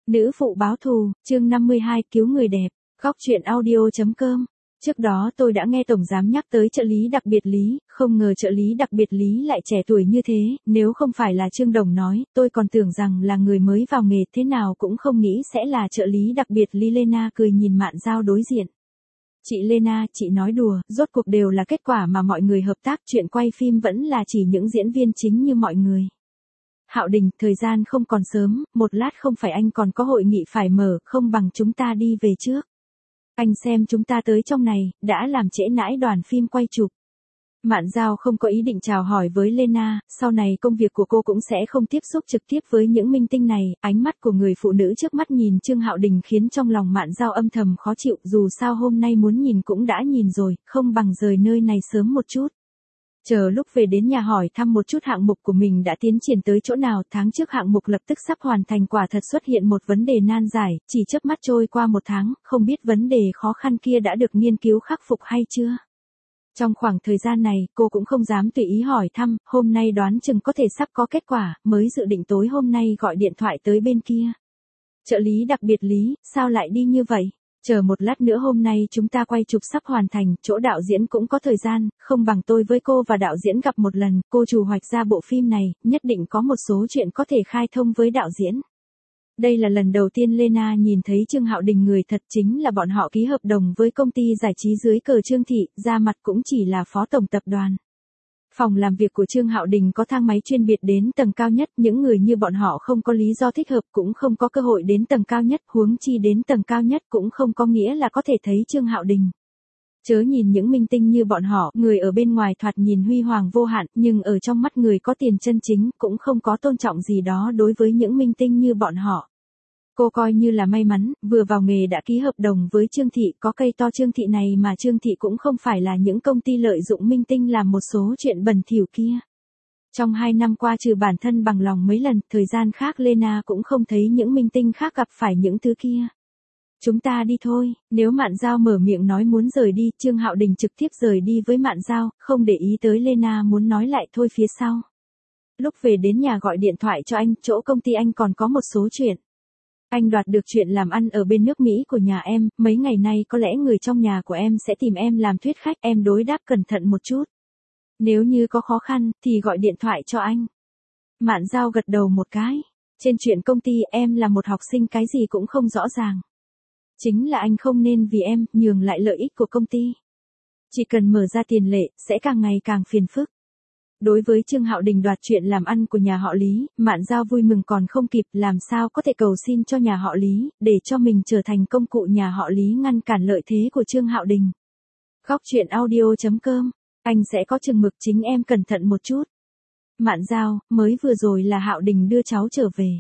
Nữ phụ báo thù, chương 52 cứu người đẹp, góc truyện audio.com. Trước đó tôi đã nghe Tổng Giám nhắc tới trợ lý đặc biệt Lý, không ngờ trợ lý đặc biệt Lý lại trẻ tuổi như thế, nếu không phải là Trương Đồng nói, tôi còn tưởng rằng là người mới vào nghề, thế nào cũng không nghĩ sẽ là trợ lý đặc biệt Lý. Lena cười nhìn Mạn Giao đối diện. Chị Lena, chị nói đùa, rốt cuộc đều là kết quả mà mọi người hợp tác, chuyện quay phim vẫn là chỉ những diễn viên chính như mọi người. Hạo Đình, thời gian không còn sớm, một lát không phải anh còn có hội nghị phải mở, không bằng chúng ta đi về trước. Anh xem chúng ta tới trong này, đã làm trễ nãi đoàn phim quay chụp. Mạn Giao không có ý định chào hỏi với Lena, sau này công việc của cô cũng sẽ không tiếp xúc trực tiếp với những minh tinh này, ánh mắt của người phụ nữ trước mắt nhìn Trương Hạo Đình khiến trong lòng Mạn Giao âm thầm khó chịu, dù sao hôm nay muốn nhìn cũng đã nhìn rồi, không bằng rời nơi này sớm một chút. Chờ lúc về đến nhà hỏi thăm một chút hạng mục của mình đã tiến triển tới chỗ nào, tháng trước hạng mục lập tức sắp hoàn thành, quả thật xuất hiện một vấn đề nan giải, chỉ chớp mắt trôi qua một tháng, không biết vấn đề khó khăn kia đã được nghiên cứu khắc phục hay chưa. Trong khoảng thời gian này, cô cũng không dám tùy ý hỏi thăm, hôm nay đoán chừng có thể sắp có kết quả, mới dự định tối hôm nay gọi điện thoại tới bên kia. Trợ lý đặc biệt Lý, sao lại đi như vậy? Chờ một lát nữa hôm nay chúng ta quay chụp sắp hoàn thành, chỗ đạo diễn cũng có thời gian, không bằng tôi với cô và đạo diễn gặp một lần, cô chủ hoạch ra bộ phim này, nhất định có một số chuyện có thể khai thông với đạo diễn. Đây là lần đầu tiên Lena nhìn thấy Trương Hạo Đình người thật, chính là bọn họ ký hợp đồng với công ty giải trí dưới cờ Trương Thị, ra mặt cũng chỉ là phó tổng tập đoàn. Phòng làm việc của Trương Hạo Đình có thang máy chuyên biệt đến tầng cao nhất, những người như bọn họ không có lý do thích hợp cũng không có cơ hội đến tầng cao nhất, huống chi đến tầng cao nhất cũng không có nghĩa là có thể thấy Trương Hạo Đình. Chớ nhìn những minh tinh như bọn họ, người ở bên ngoài thoạt nhìn huy hoàng vô hạn, nhưng ở trong mắt người có tiền chân chính cũng không có tôn trọng gì đó đối với những minh tinh như bọn họ. Cô coi như là may mắn, vừa vào nghề đã ký hợp đồng với Trương Thị, có cây to Trương Thị này mà Trương Thị cũng không phải là những công ty lợi dụng minh tinh làm một số chuyện bẩn thỉu kia. Trong 2 năm qua trừ bản thân bằng lòng mấy lần, thời gian khác Lena cũng không thấy những minh tinh khác gặp phải những thứ kia. Chúng ta đi thôi, nếu Mạn Giao mở miệng nói muốn rời đi, Trương Hạo Đình trực tiếp rời đi với Mạn Giao, không để ý tới Lena muốn nói lại thôi phía sau. Lúc về đến nhà gọi điện thoại cho anh, chỗ công ty anh còn có một số chuyện. Anh đoạt được chuyện làm ăn ở bên nước Mỹ của nhà em, mấy ngày nay có lẽ người trong nhà của em sẽ tìm em làm thuyết khách, em đối đáp cẩn thận một chút. Nếu như có khó khăn, thì gọi điện thoại cho anh. Mạn Giao gật đầu một cái. Trên chuyện công ty em là một học sinh cái gì cũng không rõ ràng. Chính là anh không nên vì em, nhường lại lợi ích của công ty. Chỉ cần mở ra tiền lệ, sẽ càng ngày càng phiền phức. Đối với Trương Hạo Đình đoạt chuyện làm ăn của nhà họ Lý, Mạn Giao vui mừng còn không kịp, làm sao có thể cầu xin cho nhà họ Lý, để cho mình trở thành công cụ nhà họ Lý ngăn cản lợi thế của Trương Hạo Đình. Góc truyện audio.com, anh sẽ có chừng mực, chính em cẩn thận một chút. Mạn Giao, mới vừa rồi là Hạo Đình đưa cháu trở về.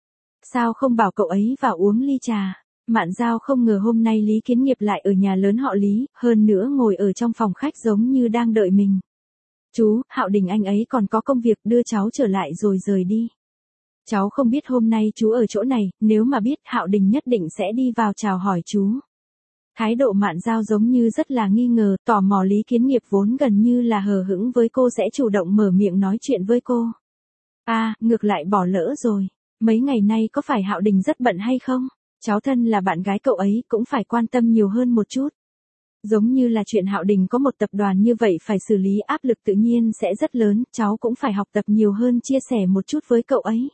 Sao không bảo cậu ấy vào uống ly trà? Mạn Giao không ngờ hôm nay Lý Kiến Nghiệp lại ở nhà lớn họ Lý, hơn nữa ngồi ở trong phòng khách giống như đang đợi mình. Chú, Hạo Đình anh ấy còn có công việc, đưa cháu trở lại rồi rời đi. Cháu không biết hôm nay chú ở chỗ này, nếu mà biết Hạo Đình nhất định sẽ đi vào chào hỏi chú. Thái độ Mạn Giao giống như rất là nghi ngờ, tò mò Lý Kiến Nghiệp vốn gần như là hờ hững với cô sẽ chủ động mở miệng nói chuyện với cô. Ngược lại bỏ lỡ rồi. Mấy ngày nay có phải Hạo Đình rất bận hay không? Cháu thân là bạn gái cậu ấy cũng phải quan tâm nhiều hơn một chút. Giống như là chuyện Hạo Đình có một tập đoàn như vậy phải xử lý, áp lực tự nhiên sẽ rất lớn, cháu cũng phải học tập nhiều hơn, chia sẻ một chút với cậu ấy.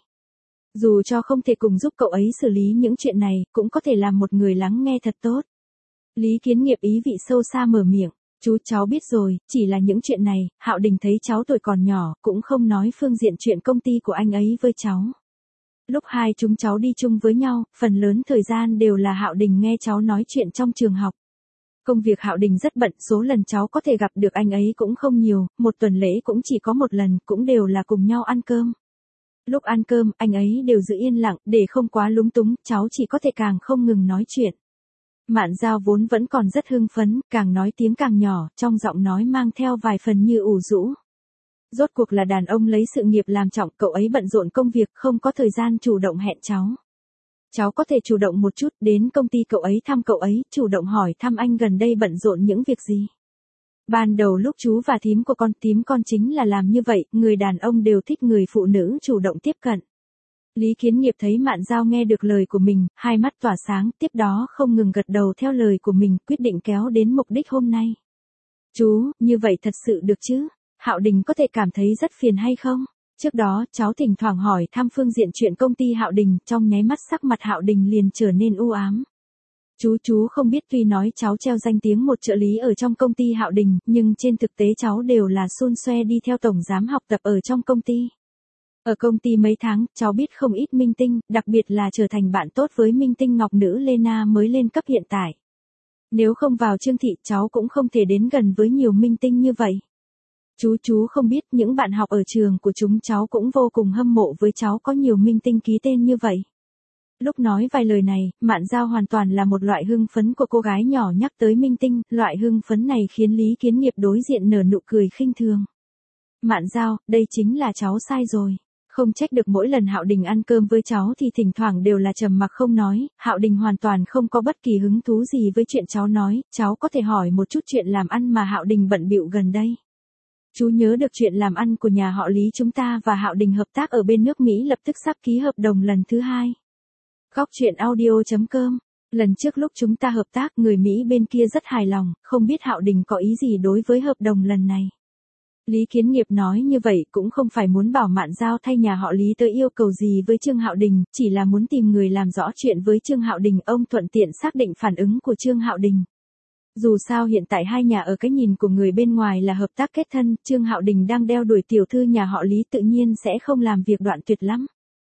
Dù cho không thể cùng giúp cậu ấy xử lý những chuyện này, cũng có thể làm một người lắng nghe thật tốt. Lý Kiến Nghiệp ý vị sâu xa mở miệng, chú cháu biết rồi, chỉ là những chuyện này, Hạo Đình thấy cháu tuổi còn nhỏ, cũng không nói phương diện chuyện công ty của anh ấy với cháu. Lúc hai chúng cháu đi chung với nhau, phần lớn thời gian đều là Hạo Đình nghe cháu nói chuyện trong trường học. Công việc Hạo Đình rất bận, số lần cháu có thể gặp được anh ấy cũng không nhiều, một tuần lễ cũng chỉ có một lần, cũng đều là cùng nhau ăn cơm. Lúc ăn cơm, anh ấy đều giữ yên lặng, để không quá lúng túng, cháu chỉ có thể càng không ngừng nói chuyện. Mạn Giao vốn vẫn còn rất hưng phấn, càng nói tiếng càng nhỏ, trong giọng nói mang theo vài phần như ủ rũ. Rốt cuộc là đàn ông lấy sự nghiệp làm trọng, cậu ấy bận rộn công việc, không có thời gian chủ động hẹn cháu. Cháu có thể chủ động một chút, đến công ty cậu ấy thăm cậu ấy, chủ động hỏi thăm anh gần đây bận rộn những việc gì. Ban đầu lúc chú và thím của con chính là làm như vậy, người đàn ông đều thích người phụ nữ chủ động tiếp cận. Lý Kiến Nghiệp thấy Mạn Giao nghe được lời của mình, hai mắt tỏa sáng, tiếp đó không ngừng gật đầu theo lời của mình, quyết định kéo đến mục đích hôm nay. Chú, như vậy thật sự được chứ? Hạo Đình có thể cảm thấy rất phiền hay không? Trước đó, cháu thỉnh thoảng hỏi thăm phương diện chuyện công ty Hạo Đình, trong nháy mắt sắc mặt Hạo Đình liền trở nên u ám. Chú không biết, tuy nói cháu treo danh tiếng một trợ lý ở trong công ty Hạo Đình, nhưng trên thực tế cháu đều là xun xoe đi theo tổng giám học tập ở trong công ty. Ở công ty mấy tháng, cháu biết không ít minh tinh, đặc biệt là trở thành bạn tốt với minh tinh ngọc nữ Lena mới lên cấp hiện tại. Nếu không vào Trương Thị, cháu cũng không thể đến gần với nhiều minh tinh như vậy. Chú không biết, những bạn học ở trường của chúng cháu cũng vô cùng hâm mộ với cháu có nhiều minh tinh ký tên như vậy. Lúc nói vài lời này, Mạn Giao hoàn toàn là một loại hưng phấn của cô gái nhỏ nhắc tới minh tinh, loại hưng phấn này khiến Lý Kiến Nghiệp đối diện nở nụ cười khinh thường. Mạn Giao, đây chính là cháu sai rồi. Không trách được mỗi lần Hạo Đình ăn cơm với cháu thì thỉnh thoảng đều là trầm mặc không nói, Hạo Đình hoàn toàn không có bất kỳ hứng thú gì với chuyện cháu nói, cháu có thể hỏi một chút chuyện làm ăn mà Hạo Đình bận bịu gần đây. Chú nhớ được chuyện làm ăn của nhà họ Lý chúng ta và Hạo Đình hợp tác ở bên nước Mỹ lập tức sắp ký hợp đồng lần thứ 2. Góc truyện audio.com. Lần trước lúc chúng ta hợp tác, người Mỹ bên kia rất hài lòng, không biết Hạo Đình có ý gì đối với hợp đồng lần này. Lý Kiến Nghiệp nói như vậy cũng không phải muốn bảo Mạn Giao thay nhà họ Lý tới yêu cầu gì với Trương Hạo Đình, chỉ là muốn tìm người làm rõ chuyện với Trương Hạo Đình, ông thuận tiện xác định phản ứng của Trương Hạo Đình. Dù sao hiện tại hai nhà ở cái nhìn của người bên ngoài là hợp tác kết thân, Trương Hạo Đình đang đeo đuổi tiểu thư nhà họ Lý tự nhiên sẽ không làm việc đoạn tuyệt lắm.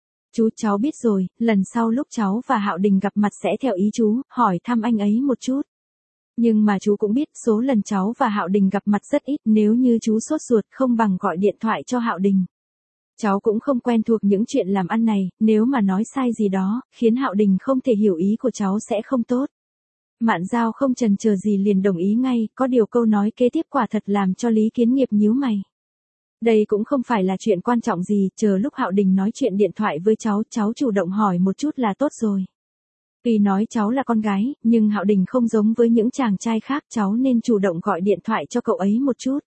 Cháu biết rồi, lần sau lúc cháu và Hạo Đình gặp mặt sẽ theo ý chú, hỏi thăm anh ấy một chút. Nhưng mà chú cũng biết, số lần cháu và Hạo Đình gặp mặt rất ít, nếu như chú sốt ruột không bằng gọi điện thoại cho Hạo Đình. Cháu cũng không quen thuộc những chuyện làm ăn này, nếu mà nói sai gì đó, khiến Hạo Đình không thể hiểu ý của cháu sẽ không tốt. Mạn Giao không chần chờ gì liền đồng ý ngay, có điều câu nói kế tiếp quả thật làm cho Lý Kiến Nghiệp nhíu mày. Đây cũng không phải là chuyện quan trọng gì, chờ lúc Hạo Đình nói chuyện điện thoại với cháu chủ động hỏi một chút là tốt rồi. Tuy nói cháu là con gái, nhưng Hạo Đình không giống với những chàng trai khác, cháu nên chủ động gọi điện thoại cho cậu ấy một chút.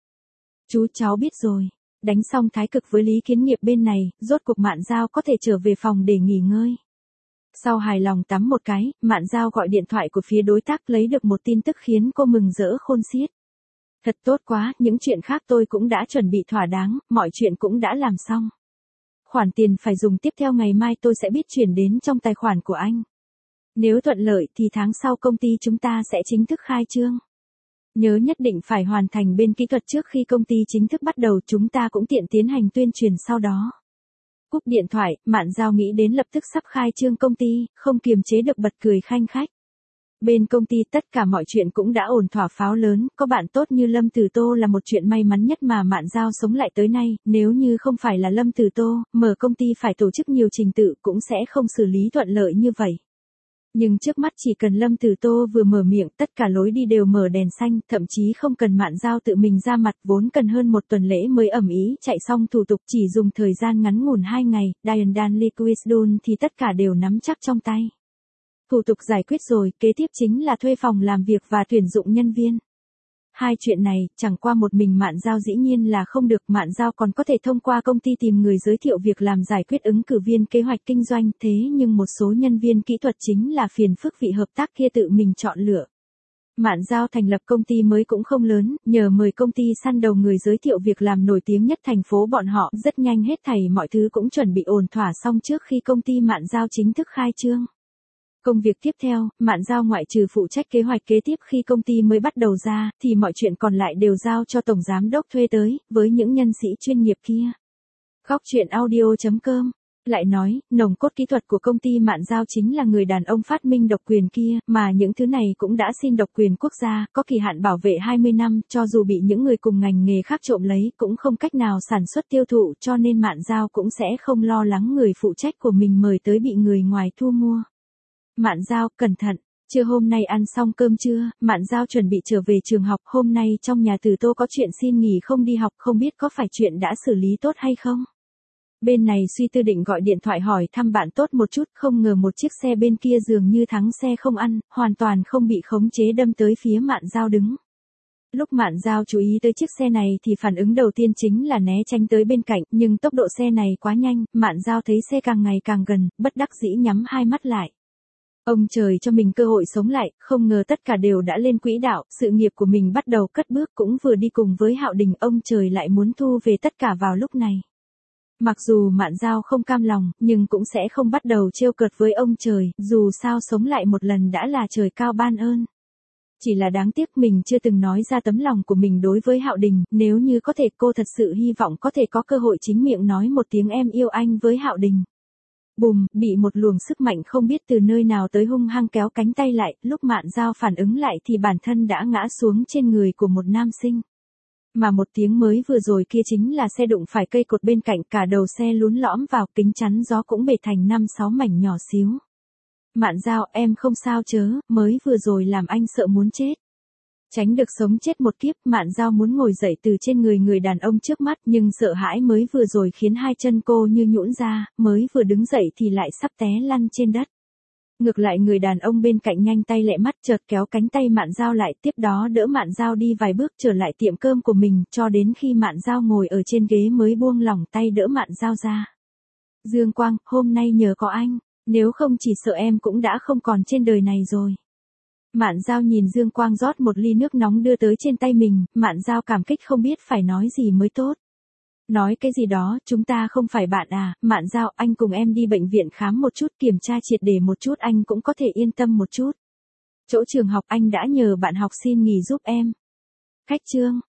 Cháu biết rồi. Đánh xong thái cực với Lý Kiến Nghiệp bên này, rốt cuộc Mạn Giao có thể trở về phòng để nghỉ ngơi. Sau hài lòng tắm một cái, Mạn Giao gọi điện thoại của phía đối tác lấy được một tin tức khiến cô mừng rỡ khôn xiết. Thật tốt quá, những chuyện khác tôi cũng đã chuẩn bị thỏa đáng, mọi chuyện cũng đã làm xong. Khoản tiền phải dùng tiếp theo ngày mai tôi sẽ biết chuyển đến trong tài khoản của anh. Nếu thuận lợi thì tháng sau công ty chúng ta sẽ chính thức khai trương. Nhớ nhất định phải hoàn thành bên kỹ thuật trước khi công ty chính thức bắt đầu, chúng ta cũng tiện tiến hành tuyên truyền sau đó. Cúp điện thoại, Mạn Giao nghĩ đến lập tức sắp khai trương công ty, không kiềm chế được bật cười khanh khách. Bên công ty tất cả mọi chuyện cũng đã ổn thỏa pháo lớn, có bạn tốt như Lâm Tử Tô là một chuyện may mắn nhất mà Mạn Giao sống lại tới nay, nếu như không phải là Lâm Tử Tô, mở công ty phải tổ chức nhiều trình tự cũng sẽ không xử lý thuận lợi như vậy. Nhưng trước mắt chỉ cần Lâm Tử Tô vừa mở miệng, tất cả lối đi đều mở đèn xanh, thậm chí không cần Mạn Giao tự mình ra mặt, vốn cần hơn một tuần lễ mới ầm ĩ chạy xong thủ tục, chỉ dùng thời gian ngắn ngủn 2 ngày, Diane Liquidstone thì tất cả đều nắm chắc trong tay. Thủ tục giải quyết rồi, kế tiếp chính là thuê phòng làm việc và tuyển dụng nhân viên. Hai chuyện này, chẳng qua một mình Mạn Giao dĩ nhiên là không được, Mạn Giao còn có thể thông qua công ty tìm người giới thiệu việc làm, giải quyết ứng cử viên, kế hoạch kinh doanh, thế nhưng một số nhân viên kỹ thuật chính là phiền phức vị hợp tác kia tự mình chọn lựa. Mạn Giao thành lập công ty mới cũng không lớn, nhờ mời công ty săn đầu người giới thiệu việc làm nổi tiếng nhất thành phố bọn họ, rất nhanh hết thảy mọi thứ cũng chuẩn bị ổn thỏa xong trước khi công ty Mạn Giao chính thức khai trương. Công việc tiếp theo, Mạn Giao ngoại trừ phụ trách kế hoạch kế tiếp khi công ty mới bắt đầu ra, thì mọi chuyện còn lại đều giao cho tổng giám đốc thuê tới, với những nhân sĩ chuyên nghiệp kia. Góc truyện audio.com. Lại nói, nòng cốt kỹ thuật của công ty Mạn Giao chính là người đàn ông phát minh độc quyền kia, mà những thứ này cũng đã xin độc quyền quốc gia, có kỳ hạn bảo vệ 20 năm, cho dù bị những người cùng ngành nghề khác trộm lấy, cũng không cách nào sản xuất tiêu thụ, cho nên Mạn Giao cũng sẽ không lo lắng người phụ trách của mình mời tới bị người ngoài thu mua. Mạn Giao, cẩn thận. Trưa hôm nay ăn xong cơm trưa, Mạn Giao chuẩn bị trở về trường học, hôm nay trong nhà Từ Tô có chuyện xin nghỉ không đi học, không biết có phải chuyện đã xử lý tốt hay không. Bên này suy tư định gọi điện thoại hỏi thăm bạn tốt một chút, không ngờ một chiếc xe bên kia dường như thắng xe không ăn, hoàn toàn không bị khống chế đâm tới phía Mạn Giao đứng. Lúc Mạn Giao chú ý tới chiếc xe này thì phản ứng đầu tiên chính là né tránh tới bên cạnh, nhưng tốc độ xe này quá nhanh, Mạn Giao thấy xe càng ngày càng gần, bất đắc dĩ nhắm hai mắt lại. Ông trời cho mình cơ hội sống lại, không ngờ tất cả đều đã lên quỹ đạo, sự nghiệp của mình bắt đầu cất bước cũng vừa đi cùng với Hạo Đình, ông trời lại muốn thu về tất cả vào lúc này. Mặc dù Mạn Giao không cam lòng, nhưng cũng sẽ không bắt đầu trêu cợt với ông trời, dù sao sống lại một lần đã là trời cao ban ơn. Chỉ là đáng tiếc mình chưa từng nói ra tấm lòng của mình đối với Hạo Đình, nếu như có thể cô thật sự hy vọng có thể có cơ hội chính miệng nói một tiếng em yêu anh với Hạo Đình. Bùm, bị một luồng sức mạnh không biết từ nơi nào tới hung hăng kéo cánh tay lại, lúc Mạn Giao phản ứng lại thì bản thân đã ngã xuống trên người của một nam sinh. Mà một tiếng mới vừa rồi kia chính là xe đụng phải cây cột bên cạnh, cả đầu xe lún lõm vào, kính chắn gió cũng bể thành 5-6 mảnh nhỏ xíu. Mạn Giao, em không sao chớ, mới vừa rồi làm anh sợ muốn chết. Tránh được sống chết một kiếp, Mạn Giao muốn ngồi dậy từ trên người đàn ông trước mắt, nhưng sợ hãi mới vừa rồi khiến hai chân cô như nhũn ra, mới vừa đứng dậy thì lại sắp té lăn trên đất. Ngược lại người đàn ông bên cạnh nhanh tay lẹ mắt chợt kéo cánh tay Mạn Giao lại, tiếp đó đỡ Mạn Giao đi vài bước trở lại tiệm cơm của mình, cho đến khi Mạn Giao ngồi ở trên ghế mới buông lỏng tay đỡ Mạn Giao ra. Dương Quang, hôm nay nhờ có anh, nếu không chỉ sợ em cũng đã không còn trên đời này rồi. Mạn Giao nhìn Dương Quang rót một ly nước nóng đưa tới trên tay mình, Mạn Giao cảm kích không biết phải nói gì mới tốt. Nói cái gì đó, chúng ta không phải bạn à, Mạn Giao, anh cùng em đi bệnh viện khám một chút, kiểm tra triệt để một chút, anh cũng có thể yên tâm một chút. Chỗ trường học anh đã nhờ bạn học xin nghỉ giúp em. Khách trương.